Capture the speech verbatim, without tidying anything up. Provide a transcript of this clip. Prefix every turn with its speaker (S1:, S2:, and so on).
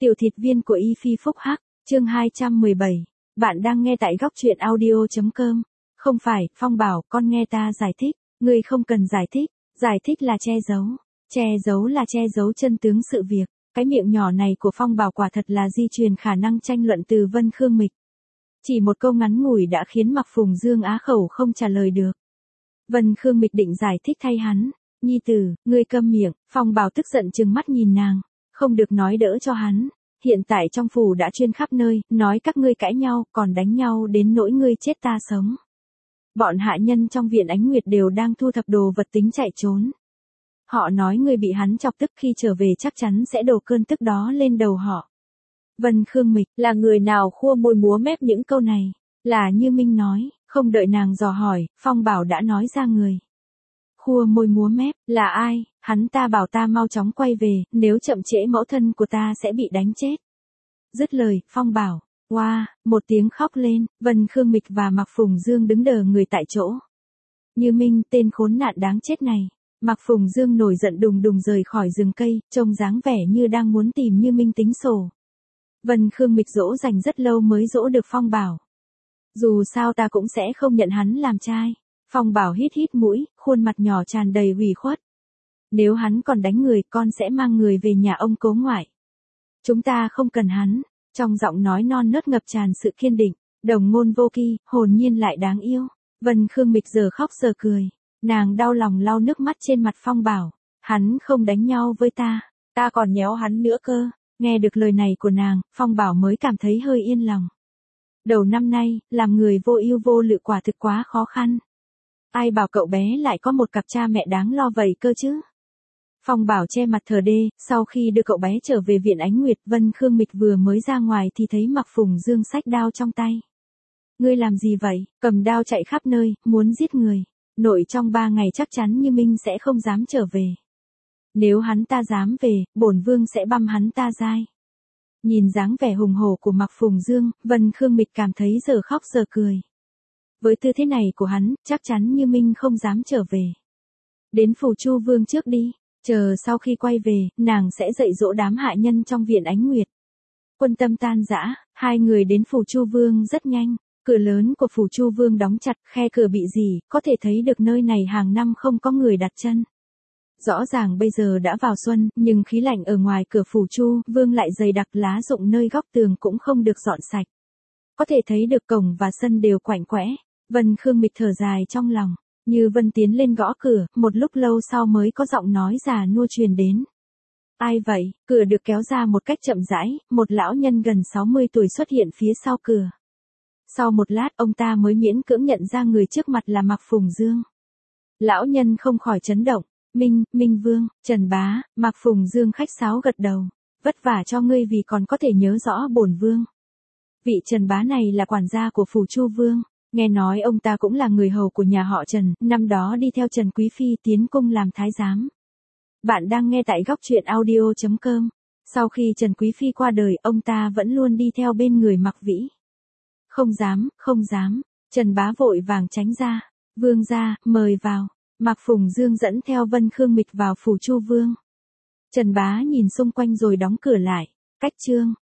S1: Tiểu thịt viên của Y Phi Phúc Hắc, chương hai trăm mười bảy. Bạn đang nghe tại góc truyện audio.com. Không phải, Phong bảo, con nghe ta giải thích. Ngươi không cần giải thích, giải thích là che giấu. Che giấu là che giấu chân tướng sự việc. Cái miệng nhỏ này của Phong bảo quả thật là di truyền khả năng tranh luận từ Vân Khương Mịch. Chỉ một câu ngắn ngủi đã khiến Mạc Phùng Dương á khẩu không trả lời được. Vân Khương Mịch định giải thích thay hắn. Nhi tử, ngươi câm miệng. Phong bảo tức giận trừng mắt nhìn nàng. Không được nói đỡ cho hắn. Hiện tại trong phủ đã chuyên khắp nơi, nói các ngươi cãi nhau, còn đánh nhau đến nỗi ngươi chết ta sống. Bọn hạ nhân trong viện Ánh Nguyệt đều đang thu thập đồ vật tính chạy trốn. Họ nói ngươi bị hắn chọc tức, khi trở về chắc chắn sẽ đổ cơn tức đó lên đầu họ. Vân Khương Mịch là người nào khua môi múa mép những câu này? Là Như Minh nói, không đợi nàng dò hỏi, Phong bảo đã nói ra người. Khua môi múa mép, là ai? Hắn ta bảo ta mau chóng quay về, nếu chậm trễ mẫu thân của ta sẽ bị đánh chết. Dứt lời, Phong bảo, oa, wow, một tiếng khóc lên, Vân Khương Mịch và Mạc Phùng Dương đứng đờ người tại chỗ. Như Minh, tên khốn nạn đáng chết này. Mạc Phùng Dương nổi giận đùng đùng rời khỏi rừng cây, trông dáng vẻ như đang muốn tìm Như Minh tính sổ. Vân Khương Mịch dỗ dành rất lâu mới dỗ được Phong bảo. Dù sao ta cũng sẽ không nhận hắn làm trai. Phong bảo hít hít mũi, khuôn mặt nhỏ tràn đầy ủy khuất. Nếu hắn còn đánh người, con sẽ mang người về nhà ông cố ngoại. Chúng ta không cần hắn. Trong giọng nói non nớt ngập tràn sự kiên định, đồng ngôn vô kỵ, hồn nhiên lại đáng yêu. Vân Khương Mịch giờ khóc giờ cười. Nàng đau lòng lau nước mắt trên mặt Phong bảo. Hắn không đánh nhau với ta, ta còn nhéo hắn nữa cơ. Nghe được lời này của nàng, Phong bảo mới cảm thấy hơi yên lòng. Đầu năm nay, làm người vô ưu vô lự quả thực quá khó khăn. Ai bảo cậu bé lại có một cặp cha mẹ đáng lo vậy cơ chứ? Phong bảo che mặt thờ đê, sau khi đưa cậu bé trở về viện Ánh Nguyệt, Vân Khương Mịch vừa mới ra ngoài thì thấy Mạc Phùng Dương xách đao trong tay. Ngươi làm gì vậy? Cầm đao chạy khắp nơi, muốn giết người. Nội trong ba ngày chắc chắn Như Minh sẽ không dám trở về. Nếu hắn ta dám về, bổn vương sẽ băm hắn ta dai. Nhìn dáng vẻ hùng hổ của Mạc Phùng Dương, Vân Khương Mịch cảm thấy giờ khóc giờ cười. Với tư thế này của hắn, chắc chắn Như Minh không dám trở về. Đến phủ Chu Vương trước đi, chờ sau khi quay về, nàng sẽ dạy dỗ đám hạ nhân trong viện Ánh Nguyệt. Quân tâm tan rã, hai người đến phủ Chu Vương rất nhanh. Cửa lớn của phủ Chu Vương đóng chặt, khe cửa bị rỉ, có thể thấy được nơi này hàng năm không có người đặt chân. Rõ ràng bây giờ đã vào xuân, nhưng khí lạnh ở ngoài cửa phủ Chu Vương lại dày đặc, lá rụng nơi góc tường cũng không được dọn sạch. Có thể thấy được cổng và sân đều quạnh quẽ. Vân Khương Mịch thở dài trong lòng. Như Vân tiến lên gõ cửa, một lúc lâu sau mới có giọng nói già nua truyền đến. Ai vậy? Cửa được kéo ra một cách chậm rãi, một lão nhân gần sáu mươi tuổi xuất hiện phía sau cửa. Sau một lát, ông ta mới miễn cưỡng nhận ra người trước mặt là Mạc Phùng Dương. Lão nhân không khỏi chấn động. Minh, Minh Vương, Trần Bá. Mạc Phùng Dương khách sáo gật đầu. Vất vả cho ngươi vì còn có thể nhớ rõ bổn vương. Vị Trần Bá này là quản gia của phủ Chu Vương. Nghe nói ông ta cũng là người hầu của nhà họ Trần, năm đó đi theo Trần Quý Phi tiến cung làm thái giám. Bạn đang nghe tại góc truyện audio.com. Sau khi Trần Quý Phi qua đời, ông ta vẫn luôn đi theo bên người Mạc Vĩ. Không dám, không dám. Trần Bá vội vàng tránh ra. Vương gia, mời vào. Mạc Phùng Dương dẫn theo Vân Khương Mịch vào phủ Chu Vương. Trần Bá nhìn xung quanh rồi đóng cửa lại. Cách chương.